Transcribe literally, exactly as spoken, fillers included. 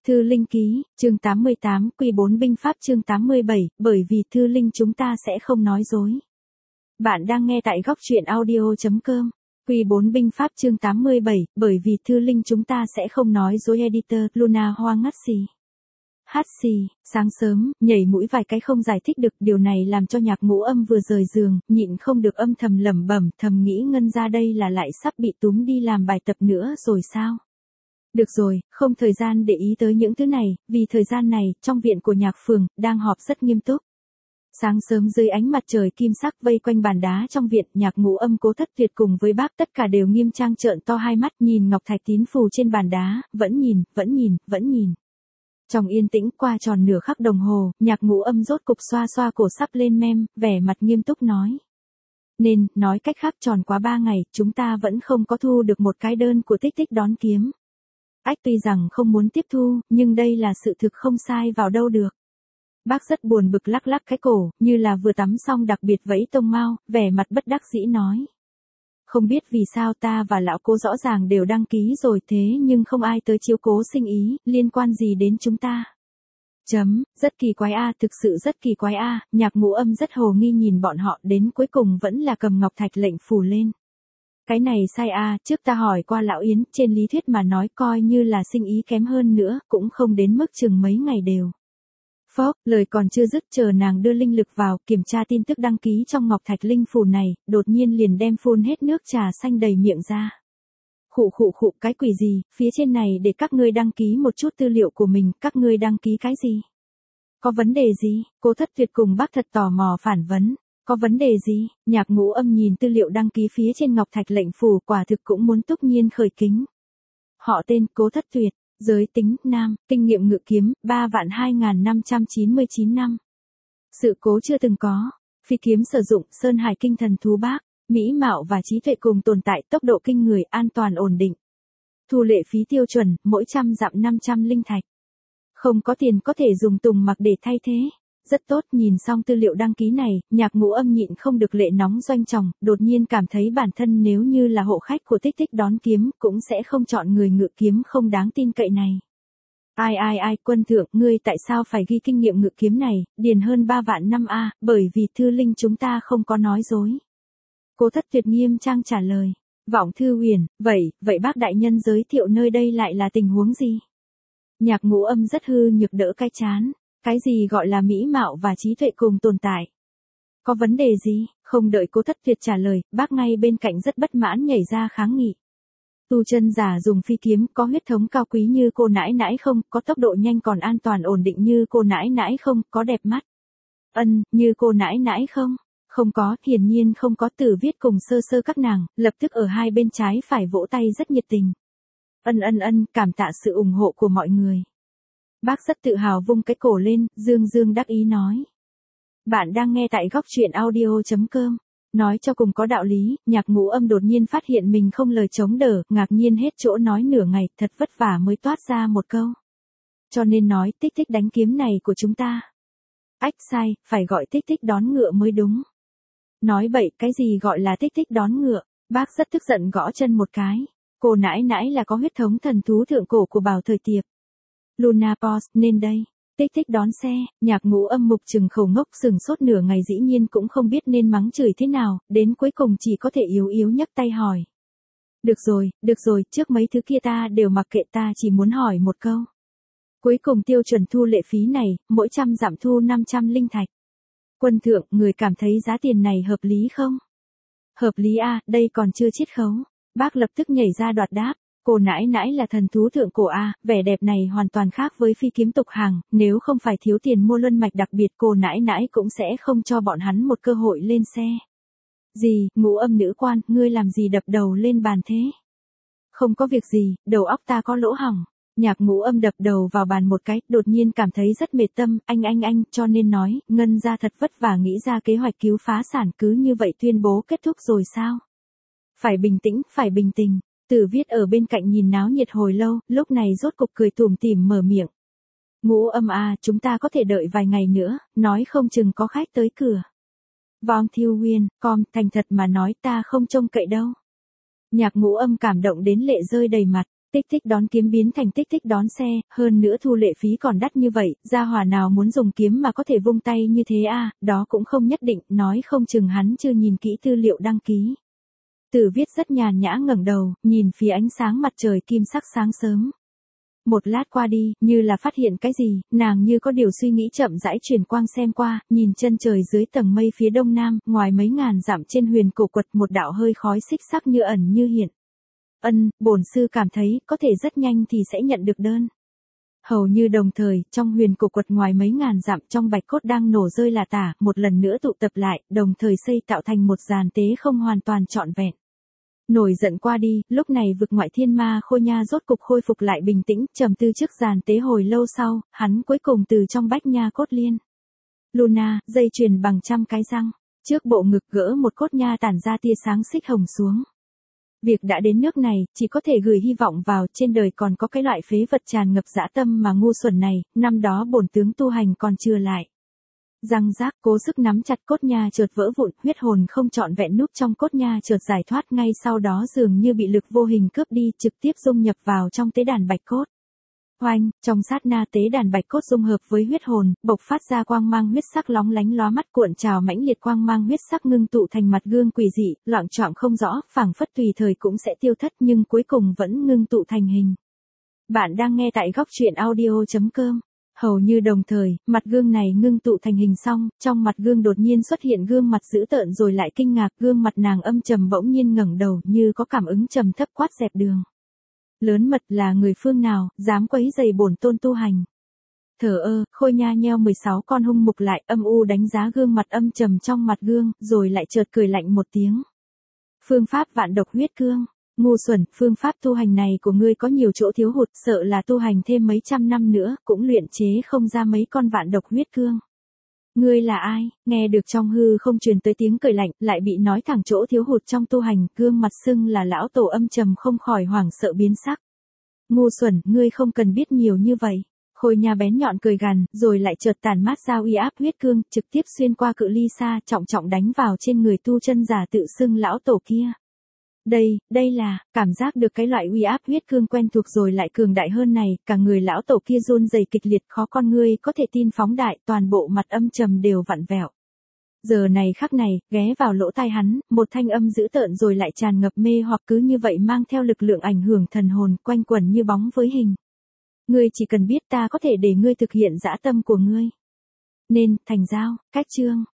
Thư Linh ký, chương tám mươi tám, Quy bốn binh pháp chương tám mươi bảy, bởi vì Thư Linh chúng ta sẽ không nói dối. Bạn đang nghe tại góc truyện audio chấm com. Quy bốn binh pháp chương tám mươi bảy, bởi vì Thư Linh chúng ta sẽ không nói dối. Editor, Luna Hoa ngắt xì. Hát xì, sáng sớm, nhảy mũi vài cái không giải thích được, điều này làm cho Nhạc Ngũ Âm vừa rời giường, nhịn không được âm thầm lẩm bẩm, thầm nghĩ Ngân ra đây là lại sắp bị túm đi làm bài tập nữa rồi sao? Được rồi, không thời gian để ý tới những thứ này, vì thời gian này, trong viện của Nhạc Phường, đang họp rất nghiêm túc. Sáng sớm dưới ánh mặt trời kim sắc vây quanh bàn đá trong viện, Nhạc Ngũ Âm, Cố Thất Tuyệt cùng với bác tất cả đều nghiêm trang trợn to hai mắt nhìn ngọc thạch tín phù trên bàn đá, vẫn nhìn, vẫn nhìn, vẫn nhìn. Trong yên tĩnh qua tròn nửa khắc đồng hồ, Nhạc Ngũ Âm rốt cục xoa xoa cổ sắp lên mem, vẻ mặt nghiêm túc nói. Nên, nói cách khác tròn quá ba ngày, chúng ta vẫn không có thu được một cái đơn của Tích Tích đón kiếm. Ách tuy rằng không muốn tiếp thu, nhưng đây là sự thực không sai vào đâu được. Bác rất buồn bực lắc lắc cái cổ, như là vừa tắm xong đặc biệt vẫy tông mao, vẻ mặt bất đắc dĩ nói. Không biết vì sao ta và lão Cố rõ ràng đều đăng ký rồi thế nhưng không ai tới chiếu cố sinh ý, liên quan gì đến chúng ta. Chấm, rất kỳ quái a, thực sự rất kỳ quái a, Nhạc Ngũ Âm rất hồ nghi nhìn bọn họ đến cuối cùng vẫn là cầm ngọc thạch lệnh phủ lên. Cái này sai a, trước ta hỏi qua lão Yến, trên lý thuyết mà nói coi như là sinh ý kém hơn nữa, cũng không đến mức chừng mấy ngày đều. Phốc, lời còn chưa dứt chờ nàng đưa linh lực vào, kiểm tra tin tức đăng ký trong ngọc thạch linh phù này, đột nhiên liền đem phun hết nước trà xanh đầy miệng ra. Khụ khụ khụ, cái quỷ gì, phía trên này để các ngươi đăng ký một chút tư liệu của mình, các ngươi đăng ký cái gì? Có vấn đề gì? Cố Thất Tuyệt cùng bác thật tò mò phản vấn. Có vấn đề gì? Nhạc Ngũ Âm nhìn tư liệu đăng ký phía trên ngọc thạch lệnh phù, quả thực cũng muốn túc nhiên khởi kính. Họ tên Cố Thất Tuyệt, giới tính nam, kinh nghiệm ngự kiếm ba vạn hai nghìn năm trăm chín mươi chín năm. Sự cố chưa từng có, phi kiếm sử dụng Sơn Hải Kinh Thần Thú Bác, mỹ mạo và trí tuệ cùng tồn tại, tốc độ kinh người, an toàn ổn định. Thu lệ phí tiêu chuẩn, mỗi trăm dặm năm trăm linh thạch. Không có tiền có thể dùng tùng mặc để thay thế. Rất tốt, nhìn xong tư liệu đăng ký này, Nhạc Ngũ Âm nhịn không được lệ nóng doanh tròng, đột nhiên cảm thấy bản thân nếu như là hộ khách của Tích Tích đón kiếm, cũng sẽ không chọn người ngự kiếm không đáng tin cậy này. Ai ai ai, quân thượng, ngươi tại sao phải ghi kinh nghiệm ngự kiếm này, điền hơn ba vạn năm a, bởi vì Thư Linh chúng ta không có nói dối. Cố Thất Tuyệt nghiêm trang trả lời. Vọng Thư Huyền, vậy, vậy bác đại nhân giới thiệu nơi đây lại là tình huống gì? Nhạc Ngũ Âm rất hư nhược đỡ cái chán. Cái gì gọi là mỹ mạo và trí tuệ cùng tồn tại? Có vấn đề gì? Không đợi Cố Thất Tuyệt trả lời, bác ngay bên cạnh rất bất mãn nhảy ra kháng nghị. Tu chân giả dùng phi kiếm, có huyết thống cao quý như cô nãi nãi không, có tốc độ nhanh còn an toàn ổn định như cô nãi nãi không, có đẹp mắt. Ân, như cô nãi nãi không? Không có, hiển nhiên không có. Tử Viết cùng Sơ Sơ các nàng, lập tức ở hai bên trái phải vỗ tay rất nhiệt tình. Ân ân ân, cảm tạ sự ủng hộ của mọi người. Bác rất tự hào vung cái cổ lên, dương dương đắc ý nói. Bạn đang nghe tại góc truyện audio chấm com. Nói cho cùng có đạo lý, Nhạc Ngũ Âm đột nhiên phát hiện mình không lời chống đỡ, ngạc nhiên hết chỗ nói nửa ngày, thật vất vả mới toát ra một câu. Cho nên nói Tích Tích đánh kiếm này của chúng ta. Ách sai, phải gọi Tích Tích đón ngựa mới đúng. Nói bậy, cái gì gọi là Tích Tích đón ngựa, bác rất tức giận gõ chân một cái. Cô nãi nãi là có huyết thống thần thú thượng cổ của Bảo Thời Tiệp. Luna Post, nên đây, Tích Tích đón xe, Nhạc Ngũ Âm mục trừng khẩu ngốc sừng sốt nửa ngày dĩ nhiên cũng không biết nên mắng chửi thế nào, đến cuối cùng chỉ có thể yếu yếu nhấc tay hỏi. Được rồi, được rồi, trước mấy thứ kia ta đều mặc kệ, ta chỉ muốn hỏi một câu. Cuối cùng tiêu chuẩn thu lệ phí này, mỗi trăm dặm thu năm trăm linh thạch. Quân thượng, người cảm thấy giá tiền này hợp lý không? Hợp lý a, đây còn chưa chiết khấu. Bác lập tức nhảy ra đoạt đáp. Cô nãi nãi là thần thú thượng cổ a, vẻ đẹp này hoàn toàn khác với phi kiếm tục hàng, nếu không phải thiếu tiền mua luân mạch đặc biệt cô nãi nãi cũng sẽ không cho bọn hắn một cơ hội lên xe. Gì, Ngũ Âm nữ quan, ngươi làm gì đập đầu lên bàn thế? Không có việc gì, đầu óc ta có lỗ hỏng. Nhạc Ngũ Âm đập đầu vào bàn một cái, đột nhiên cảm thấy rất mệt tâm, anh anh anh, cho nên nói, Ngân ra thật vất vả nghĩ ra kế hoạch cứu phá sản cứ như vậy tuyên bố kết thúc rồi sao? Phải bình tĩnh, phải bình tĩnh. Tử Viết ở bên cạnh nhìn náo nhiệt hồi lâu, lúc này rốt cục cười tủm tỉm mở miệng. Ngũ Âm à, chúng ta có thể đợi vài ngày nữa, nói không chừng có khách tới cửa. Vong Thiêu Huyên, com, thành thật mà nói ta không trông cậy đâu. Nhạc Ngũ Âm cảm động đến lệ rơi đầy mặt, Tích tích đón kiếm biến thành tích tích đón xe, hơn nữa thu lệ phí còn đắt như vậy, gia hỏa nào muốn dùng kiếm mà có thể vung tay như thế à, đó cũng không nhất định, nói không chừng hắn chưa nhìn kỹ tư liệu đăng ký. Tử Viết rất nhàn nhã ngẩng đầu, nhìn phía ánh sáng mặt trời kim sắc sáng sớm. Một lát qua đi, như là phát hiện cái gì, nàng như có điều suy nghĩ chậm rãi chuyển quang xem qua, nhìn chân trời dưới tầng mây phía đông nam, ngoài mấy ngàn dặm trên huyền cổ quật một đạo hơi khói xích sắc như ẩn như hiện. Ân, bổn sư cảm thấy, có thể rất nhanh thì sẽ nhận được đơn. Hầu như đồng thời, trong huyền cổ quật ngoài mấy ngàn dặm trong bạch cốt đang nổ rơi là tả, một lần nữa tụ tập lại, đồng thời xây tạo thành một giàn tế không hoàn toàn trọn vẹn. Nổi giận qua đi, lúc này vực ngoại thiên ma Khôi Nha rốt cục khôi phục lại bình tĩnh, trầm tư trước giàn tế hồi lâu sau, hắn cuối cùng từ trong bách nha cốt liên. Luna, dây chuyền bằng trăm cái răng, trước bộ ngực gỡ một cốt nha tản ra tia sáng xích hồng xuống. Việc đã đến nước này, chỉ có thể gửi hy vọng vào, trên đời còn có cái loại phế vật tràn ngập dã tâm mà ngu xuẩn này, năm đó bổn tướng tu hành còn chưa lại. Răng rác cố sức nắm chặt cốt nha chợt vỡ vụn, huyết hồn không trọn vẹn núp trong cốt nha chợt giải thoát, ngay sau đó dường như bị lực vô hình cướp đi, trực tiếp dung nhập vào trong tế đàn bạch cốt. Oanh, trong sát na tế đàn bạch cốt dung hợp với huyết hồn, bộc phát ra quang mang huyết sắc lóng lánh lóa mắt, cuộn trào mãnh liệt quang mang huyết sắc ngưng tụ thành mặt gương quỷ dị, loạng choạng không rõ, phảng phất tùy thời cũng sẽ tiêu thất nhưng cuối cùng vẫn ngưng tụ thành hình. Bạn đang nghe tại góc truyện audio chấm com. Hầu như đồng thời, mặt gương này ngưng tụ thành hình xong, trong mặt gương đột nhiên xuất hiện gương mặt dữ tợn rồi lại kinh ngạc, gương mặt nàng âm trầm bỗng nhiên ngẩng đầu như có cảm ứng trầm thấp quát dẹp đường. Lớn mật là người phương nào, dám quấy rầy bổn tôn tu hành. Thở ơ, Khôi Nha nheo mười sáu con hung mục lại, âm u đánh giá gương mặt âm trầm trong mặt gương, rồi lại chợt cười lạnh một tiếng. Phương pháp vạn độc huyết cương. Ngu xuẩn, phương pháp tu hành này của ngươi có nhiều chỗ thiếu hụt, sợ là tu hành thêm mấy trăm năm nữa, cũng luyện chế không ra mấy con vạn độc huyết cương. Ngươi là ai? Nghe được trong hư không truyền tới tiếng cười lạnh, lại bị nói thẳng chỗ thiếu hụt trong tu hành, gương mặt xưng là lão tổ âm trầm không khỏi hoảng sợ biến sắc. Ngu xuẩn, ngươi không cần biết nhiều như vậy. Khôi Nha bén nhọn cười gằn, rồi lại chợt tản mát ra uy áp huyết cương, trực tiếp xuyên qua cự ly xa, trọng trọng đánh vào trên người tu chân giả tự xưng lão tổ kia. Đây, đây là, cảm giác được cái loại uy áp huyết cương quen thuộc rồi lại cường đại hơn này, cả người lão tổ kia run rẩy kịch liệt, khó con ngươi có thể tin phóng đại, toàn bộ mặt âm trầm đều vặn vẹo. Giờ này khắc này, ghé vào lỗ tai hắn, một thanh âm dữ tợn rồi lại tràn ngập mê hoặc cứ như vậy mang theo lực lượng ảnh hưởng thần hồn, quanh quẩn như bóng với hình. Ngươi chỉ cần biết ta có thể để ngươi thực hiện dã tâm của ngươi. Nên, thành giao, cách chương.